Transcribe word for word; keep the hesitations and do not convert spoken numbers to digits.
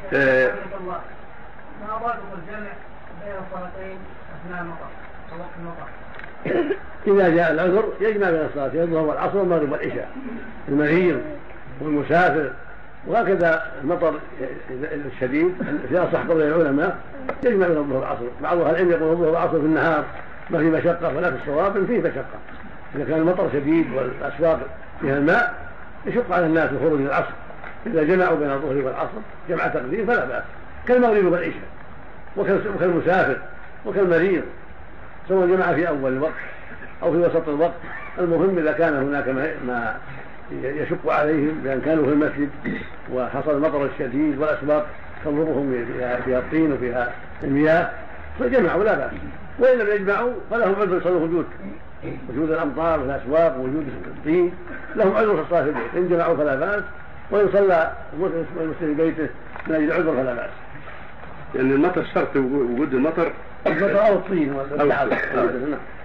آه ما ضابط الجمع بين الصلاتين اثناء المطر ووقت المطر؟ إذا جاء العذر يجمع بين الصلاتين الظهر والعصر والمغرب والعشاء، المريض والمسافر، وهكذا المطر الشديد في أصح قول العلماء يجمع بين الظهر والعصر. بعض أهل العلم يقول الظهر والعصر في النهار ما في مشقة، ولا في الصواب فيه مشقة. إذا كان المطر شديد والأسواق فيها الماء يشق على الناس الخروج للعصر، إذا جمعوا بين الظهر والعصر جمع تقديم فلا بأس، كالمغرب والعشاء وكالمسافر وكالمريض، سواء جمع في أول الوقت أو في وسط الوقت. المهم إذا كان هناك ما يشق عليهم بأن كانوا في المسجد وحصل المطر الشديد والأسواق تضرهم فيها الطين وفيها المياه فجمعوا لا بأس، وإن لم يجمعوا فلهم عذر يصلوا وجود وجود الأمطار والأسواق ووجود الطين، لهم عذر في الصلاة في البيت، إن جمعوا فلا بأس، وإن صلى المسلم في بيته من أجل عذر فلا بأس. يعني المطر شرط وجود المطر المطر أو الطين والبحر.